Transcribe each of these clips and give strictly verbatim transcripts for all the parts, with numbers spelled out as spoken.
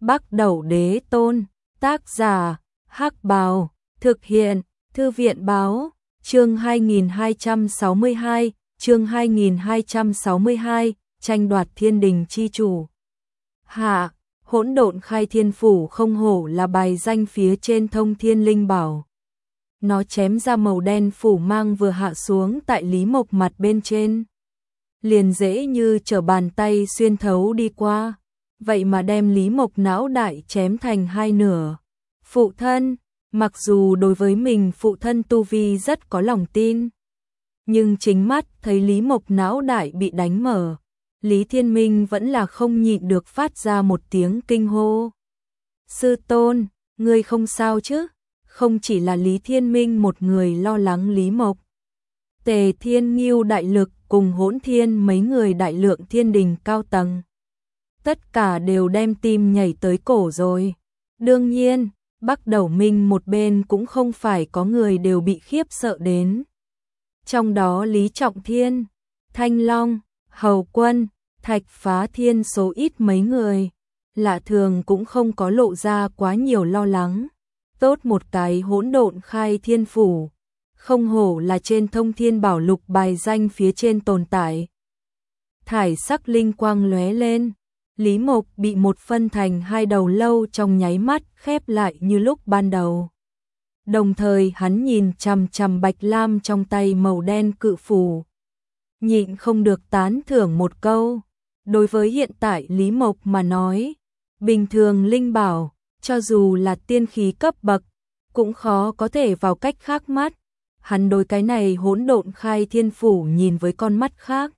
Bắc Đẩu Đế Tôn, tác giả, Hắc Bào, thực hiện, Thư viện báo, chương hai nghìn hai trăm sáu mươi hai, chương hai nghìn hai trăm sáu mươi hai, tranh đoạt thiên đình chi chủ. Hạ, hỗn độn khai thiên phủ không hổ là bài danh phía trên thông thiên linh bảo. Nó chém ra màu đen phủ mang vừa hạ xuống tại Lý Mộc mặt bên trên. Liền dễ như trở bàn tay xuyên thấu đi qua, vậy mà đem Lý Mộc não đại chém thành hai nửa. Phụ thân, mặc dù đối với mình phụ thân tu vi rất có lòng tin, nhưng chính mắt thấy Lý Mộc não đại bị đánh mở, Lý Thiên Minh vẫn là không nhịn được phát ra một tiếng kinh hô. Sư tôn, ngươi không sao chứ? Không chỉ là Lý Thiên Minh một người lo lắng Lý Mộc. Tề Thiên Ngưu đại lực cùng Hỗn Thiên mấy người đại lượng thiên đình cao tầng, tất cả đều đem tim nhảy tới cổ rồi. Đương nhiên, Bắc Đẩu Minh một bên cũng không phải có người đều bị khiếp sợ đến. Trong đó Lý Trọng Thiên, Thanh Long, Hầu Quân, Thạch Phá Thiên số ít mấy người, lạ thường cũng không có lộ ra quá nhiều lo lắng. Tốt một cái hỗn độn khai thiên phủ, không hổ là trên thông thiên bảo lục bài danh phía trên tồn tại. Thải sắc linh quang lóe lên, Lý Mộc bị một phân thành hai đầu lâu trong nháy mắt khép lại như lúc ban đầu. Đồng thời hắn nhìn chằm chằm Bạch Lam trong tay màu đen cự phủ, nhịn không được tán thưởng một câu. Đối với hiện tại Lý Mộc mà nói, bình thường linh bảo, cho dù là tiên khí cấp bậc, cũng khó có thể vào cách khác mắt. Hắn đối cái này hỗn độn khai thiên phủ nhìn với con mắt khác.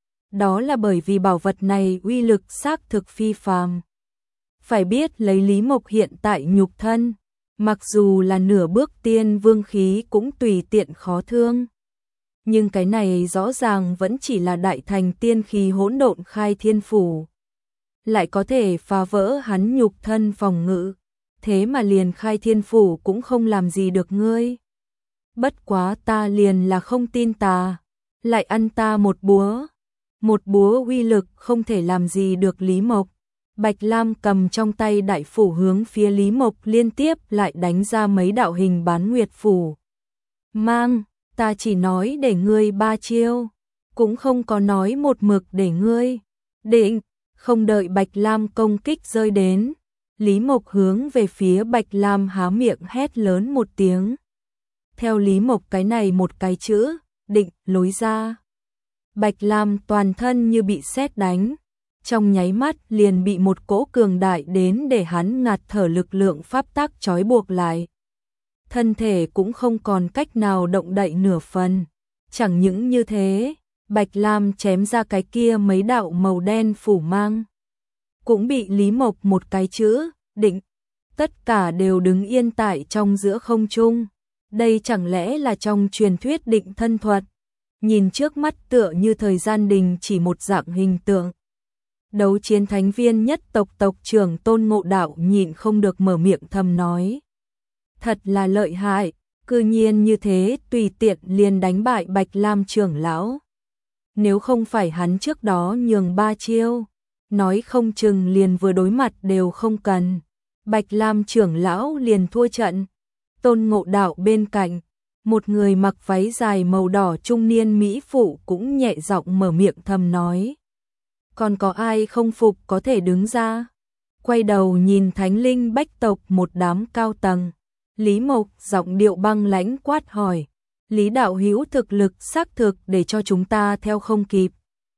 Đó là bởi vì bảo vật này uy lực xác thực phi phàm. Phải biết lấy Lý Mộc hiện tại nhục thân, mặc dù là nửa bước tiên vương khí cũng tùy tiện khó thương. Nhưng cái này rõ ràng vẫn chỉ là đại thành tiên khí hỗn độn khai thiên phủ. Lại có thể phá vỡ hắn nhục thân phòng ngự, thế mà liền khai thiên phủ cũng không làm gì được ngươi. Bất quá ta liền là không tin ta, lại ăn ta một búa. Một búa uy lực không thể làm gì được Lý Mộc. Bạch Lam cầm trong tay đại phủ hướng phía Lý Mộc liên tiếp lại đánh ra mấy đạo hình bán nguyệt phủ. Mang, ta chỉ nói để ngươi ba chiêu, cũng không có nói một mực để ngươi. Định, không đợi Bạch Lam công kích rơi đến, Lý Mộc hướng về phía Bạch Lam há miệng hét lớn một tiếng. Theo Lý Mộc cái này một cái chữ, định, lối ra. Bạch Lam toàn thân như bị sét đánh, trong nháy mắt liền bị một cỗ cường đại đến để hắn ngạt thở lực lượng pháp tắc trói buộc lại. Thân thể cũng không còn cách nào động đậy nửa phần. Chẳng những như thế, Bạch Lam chém ra cái kia mấy đạo màu đen phủ mang, cũng bị Lý Mộc một cái chữ, định, tất cả đều đứng yên tại trong giữa không trung. Đây chẳng lẽ là trong truyền thuyết định thân thuật? Nhìn trước mắt tựa như thời gian đình chỉ một dạng hình tượng. Đấu chiến thánh viên nhất tộc tộc trưởng Tôn Ngộ Đạo nhịn không được mở miệng thầm nói. Thật là lợi hại, cư nhiên như thế tùy tiện liền đánh bại Bạch Lam trưởng lão. Nếu không phải hắn trước đó nhường ba chiêu, nói không chừng liền vừa đối mặt đều không cần, Bạch Lam trưởng lão liền thua trận. Tôn Ngộ Đạo bên cạnh, một người mặc váy dài màu đỏ trung niên mỹ phụ cũng nhẹ giọng mở miệng thầm nói. Còn có ai không phục có thể đứng ra? Quay đầu nhìn Thánh Linh Bách tộc một đám cao tầng, Lý Mộc giọng điệu băng lãnh quát hỏi. Lý đạo hữu thực lực xác thực để cho chúng ta theo không kịp.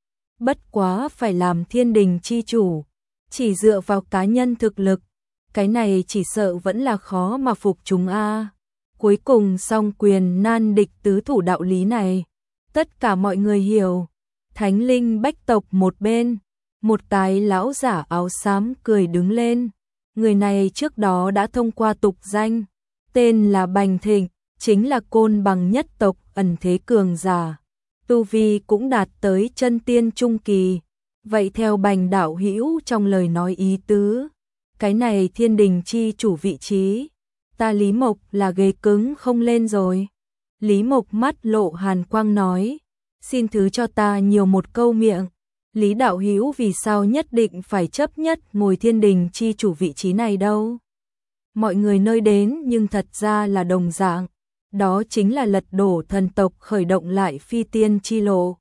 Bất quá phải làm thiên đình chi chủ, chỉ dựa vào cá nhân thực lực, cái này chỉ sợ vẫn là khó mà phục chúng a. Cuối cùng song quyền nan địch tứ thủ đạo lý này, tất cả mọi người hiểu. Thánh Linh Bách tộc một bên, một cái lão giả áo xám cười đứng lên. Người này trước đó đã thông qua tục danh, tên là Bành Thịnh, chính là côn bằng nhất tộc ẩn thế cường giả. Tu vi cũng đạt tới chân tiên trung kỳ. Vậy theo Bành đạo hữu trong lời nói ý tứ, cái này thiên đình chi chủ vị trí, ta Lý Mộc là ghế cứng không lên rồi. Lý Mộc mắt lộ hàn quang nói, xin thứ cho ta nhiều một câu miệng, Lý đạo hữu vì sao nhất định phải chấp nhất ngồi thiên đình chi chủ vị trí này đâu? Mọi người nơi đến nhưng thật ra là đồng dạng, đó chính là lật đổ thần tộc khởi động lại phi tiên chi lộ.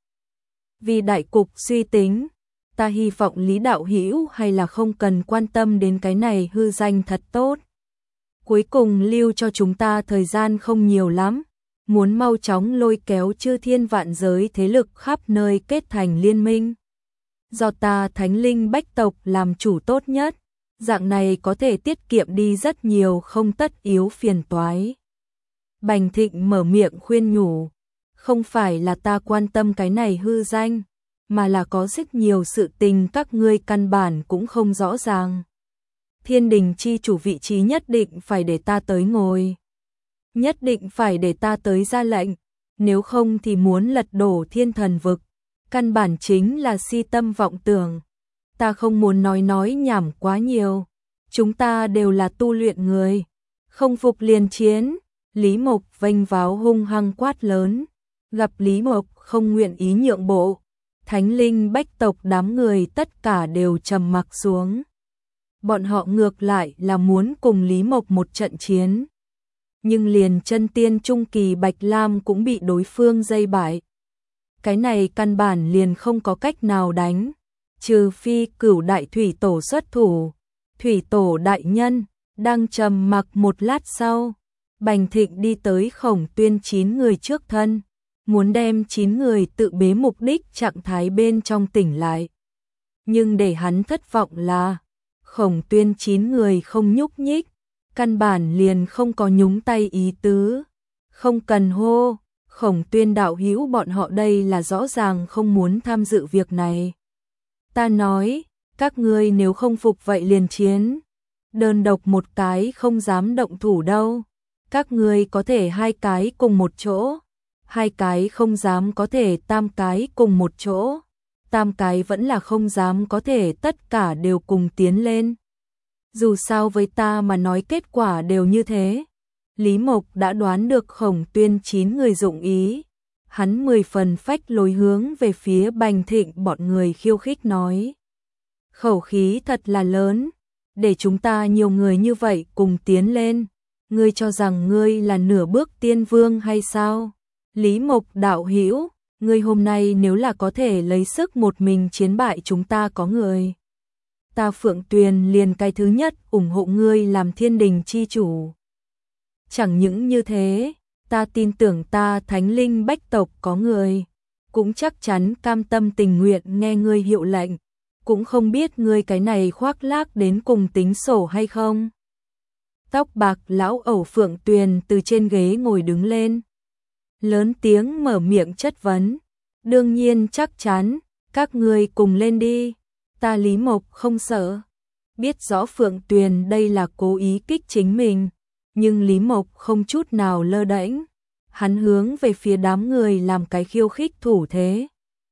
Vì đại cục suy tính, ta hy vọng Lý đạo hữu hay là không cần quan tâm đến cái này hư danh thật tốt. Cuối cùng lưu cho chúng ta thời gian không nhiều lắm, muốn mau chóng lôi kéo chư thiên vạn giới thế lực khắp nơi kết thành liên minh. Do ta thánh linh bách tộc làm chủ tốt nhất, dạng này có thể tiết kiệm đi rất nhiều không tất yếu phiền toái. Bành Thịnh mở miệng khuyên nhủ, không phải là ta quan tâm cái này hư danh, mà là có rất nhiều sự tình các ngươi căn bản cũng không rõ ràng. Thiên đình chi chủ vị trí nhất định phải để ta tới ngồi. Nhất định phải để ta tới ra lệnh, nếu không thì muốn lật đổ thiên thần vực. Căn bản chính là si tâm vọng tưởng. Ta không muốn nói nói nhảm quá nhiều. Chúng ta đều là tu luyện người. Không phục liền chiến. Lý Mộc vênh váo hung hăng quát lớn. Gặp Lý Mộc không nguyện ý nhượng bộ. Thánh linh bách tộc đám người tất cả đều trầm mặc xuống. Bọn họ ngược lại là muốn cùng Lý Mộc một trận chiến. Nhưng liền chân tiên trung kỳ Bạch Lam cũng bị đối phương dây bại. Cái này căn bản liền không có cách nào đánh, trừ phi Cửu đại thủy tổ xuất thủ. Thủy tổ đại nhân đang trầm mặc một lát sau, Bành Thịnh đi tới Khổng Tuyên chín người trước thân, muốn đem chín người tự bế mục đích trạng thái bên trong tỉnh lại. Nhưng để hắn thất vọng là Khổng Tuyên chín người không nhúc nhích, căn bản liền không có nhúng tay ý tứ. Không cần hô, Khổng Tuyên đạo hữu bọn họ đây là rõ ràng không muốn tham dự việc này. Ta nói, các ngươi nếu không phục vậy liền chiến. Đơn độc một cái không dám động thủ đâu. Các ngươi có thể hai cái cùng một chỗ. Hai cái không dám có thể tam cái cùng một chỗ. Tam cái vẫn là không dám có thể tất cả đều cùng tiến lên. Dù sao với ta mà nói kết quả đều như thế. Lý Mộc đã đoán được Khổng Tuyên chín người dụng ý. Hắn mười phần phách lối hướng về phía Bành Thịnh bọn người khiêu khích nói. Khẩu khí thật là lớn, để chúng ta nhiều người như vậy cùng tiến lên. Ngươi cho rằng ngươi là nửa bước tiên vương hay sao? Lý Mộc đạo hữu, ngươi hôm nay nếu là có thể lấy sức một mình chiến bại chúng ta có người. Ta Phượng Tuyền liền cái thứ nhất ủng hộ ngươi làm thiên đình chi chủ. Chẳng những như thế, ta tin tưởng ta thánh linh bách tộc có người, cũng chắc chắn cam tâm tình nguyện nghe ngươi hiệu lệnh, cũng không biết ngươi cái này khoác lác đến cùng tính sổ hay không. Tóc bạc lão ẩu Phượng Tuyền từ trên ghế ngồi đứng lên, lớn tiếng mở miệng chất vấn, đương nhiên chắc chắn, các ngươi cùng lên đi, ta Lý Mộc không sợ. Biết rõ Phượng Tuyền đây là cố ý kích chính mình, nhưng Lý Mộc không chút nào lơ đễnh, hắn hướng về phía đám người làm cái khiêu khích thủ thế.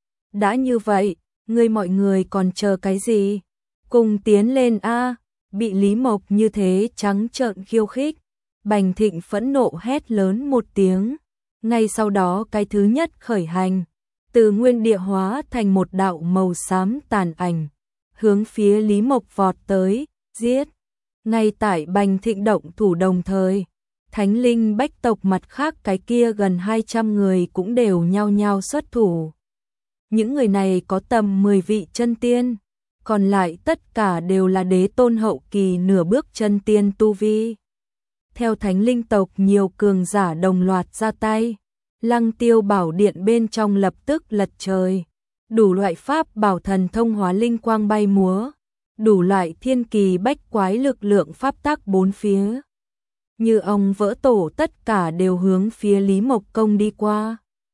Đã như vậy, ngươi mọi người còn chờ cái gì? Cùng tiến lên a! Bị Lý Mộc như thế trắng trợn khiêu khích, Bành Thịnh phẫn nộ hét lớn một tiếng, ngay sau đó cái thứ nhất khởi hành, từ nguyên địa hóa thành một đạo màu xám tàn ảnh, hướng phía Lý Mộc vọt tới, giết. Ngay tại Bành Thịnh động thủ đồng thời, Thánh linh bách tộc mặt khác cái kia gần hai trăm người cũng đều nhao nhao xuất thủ. Những người này có tầm mười vị chân tiên, còn lại tất cả đều là đế tôn hậu kỳ nửa bước chân tiên tu vi. Theo thánh linh tộc nhiều cường giả đồng loạt ra tay, Lăng Tiêu bảo điện bên trong lập tức lật trời, đủ loại pháp bảo thần thông hóa linh quang bay múa, đủ loại thiên kỳ bách quái lực lượng pháp tác bốn phía. Như ông vỡ tổ tất cả đều hướng phía Lý Mộc công đi qua.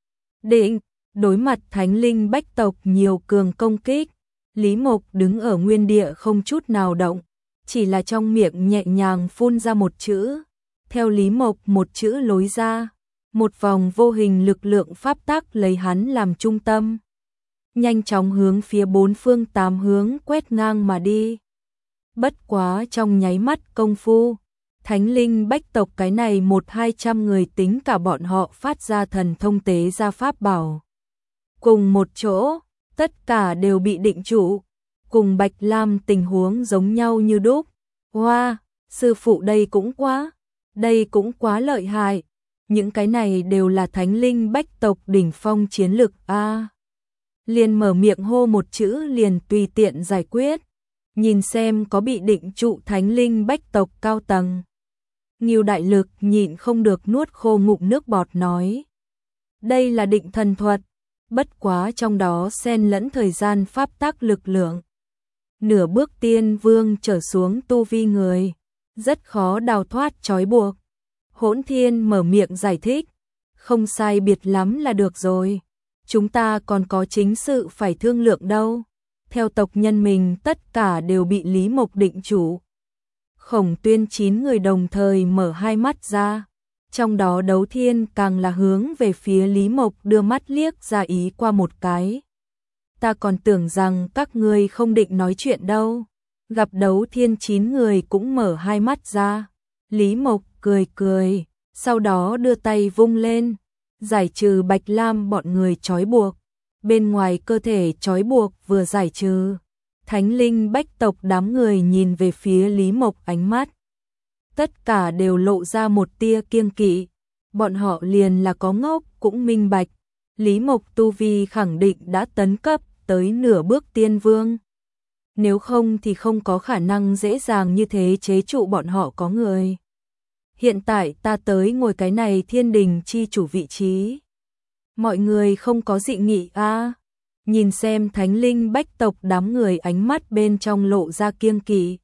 Định, đối mặt thánh linh bách tộc nhiều cường công kích, Lý Mộc đứng ở nguyên địa không chút nào động, chỉ là trong miệng nhẹ nhàng phun ra một chữ. Theo Lý Mộc một chữ lối ra, một vòng vô hình lực lượng pháp tác lấy hắn làm trung tâm, nhanh chóng hướng phía bốn phương tám hướng quét ngang mà đi. Bất quá trong nháy mắt công phu, thánh linh bách tộc cái này một hai trăm người tính cả bọn họ phát ra thần thông tế ra pháp bảo. Cùng một chỗ, tất cả đều bị định trụ, cùng Bạch Lam tình huống giống nhau như đúc. Hoa, sư phụ đây cũng quá, đây cũng quá lợi hại. Những cái này đều là thánh linh bách tộc đỉnh phong chiến lực a. Liền mở miệng hô một chữ liền tùy tiện giải quyết, nhìn xem có bị định trụ thánh linh bách tộc cao tầng. Ngưu Đại Lực nhịn không được nuốt khô ngụm nước bọt nói. Đây là định thần thuật, bất quá trong đó xen lẫn thời gian pháp tắc lực lượng. Nửa bước tiên vương trở xuống tu vi người, rất khó đào thoát trói buộc. Hỗn Thiên mở miệng giải thích, không sai biệt lắm là được rồi. Chúng ta còn có chính sự phải thương lượng đâu. Theo tộc nhân mình tất cả đều bị Lý Mộc định chủ. Khổng Tuyên chín người đồng thời mở hai mắt ra. Trong đó Đấu Thiên càng là hướng về phía Lý Mộc đưa mắt liếc ra ý qua một cái. Ta còn tưởng rằng các ngươi không định nói chuyện đâu. Gặp Đấu Thiên chín người cũng mở hai mắt ra. Lý Mộc cười cười, sau đó đưa tay vung lên, giải trừ Bạch Lam bọn người trói buộc. Bên ngoài cơ thể trói buộc vừa giải trừ, thánh linh bách tộc đám người nhìn về phía Lý Mộc ánh mắt. Tất cả đều lộ ra một tia kiêng kỵ, bọn họ liền là có ngốc cũng minh bạch. Lý Mộc tu vi khẳng định đã tấn cấp tới nửa bước tiên vương. Nếu không thì không có khả năng dễ dàng như thế chế trụ bọn họ có người. Hiện tại ta tới ngồi cái này thiên đình chi chủ vị trí. Mọi người không có dị nghị a à? Nhìn xem thánh linh bách tộc đám người ánh mắt bên trong lộ ra kiêng kỵ.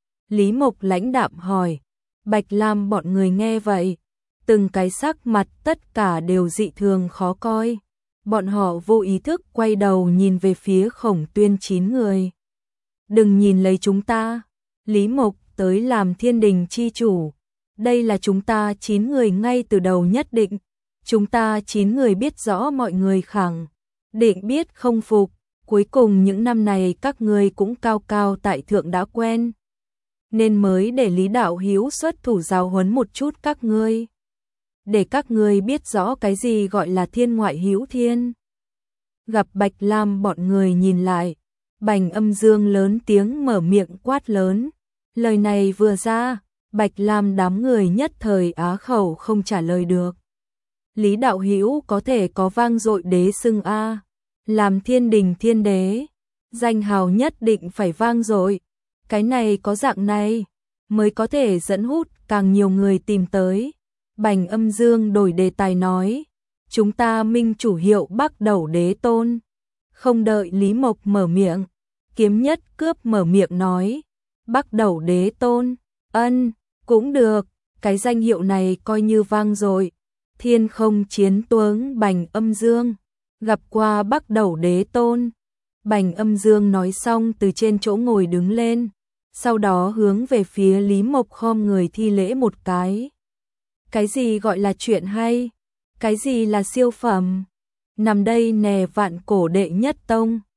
Lý Mộc lãnh đạm hỏi. Bạch Lam bọn người nghe vậy, từng cái sắc mặt tất cả đều dị thường khó coi. Bọn họ vô ý thức quay đầu nhìn về phía Khổng Tuyên chín người. Đừng nhìn lấy chúng ta, Lý Mộc tới làm thiên đình chi chủ. Đây là chúng ta chín người ngay từ đầu nhất định. Chúng ta chín người biết rõ mọi người khẳng định biết không phục. Cuối cùng những năm này các ngươi cũng cao cao tại thượng đã quen, nên mới để Lý Đạo Hiếu xuất thủ giáo huấn một chút các ngươi. Để các ngươi biết rõ cái gì gọi là thiên ngoại hữu thiên. Gặp Bạch Lam bọn người nhìn lại, Bành Âm Dương lớn tiếng mở miệng quát lớn. Lời này vừa ra, Bạch Lam đám người nhất thời á khẩu không trả lời được. Lý Đạo Hữu có thể có vang dội đế xưng a, làm thiên đình thiên đế, danh hào nhất định phải vang dội. Cái này có dạng này mới có thể dẫn hút càng nhiều người tìm tới. Bành Âm Dương đổi đề tài nói, chúng ta minh chủ hiệu Bắc Đẩu Đế Tôn. Không đợi Lý Mộc mở miệng, Kiếm Nhất Cướp mở miệng nói, Bắc Đẩu Đế Tôn, ân, cũng được, cái danh hiệu này coi như vang dội. Thiên Không Chiến Tuấn Bành Âm Dương, gặp qua Bắc Đẩu Đế Tôn. Bành Âm Dương nói xong từ trên chỗ ngồi đứng lên, sau đó hướng về phía Lý Mộc khom người thi lễ một cái. Cái gì gọi là chuyện hay? Cái gì là siêu phẩm? Nằm đây nè vạn cổ đệ nhất tông.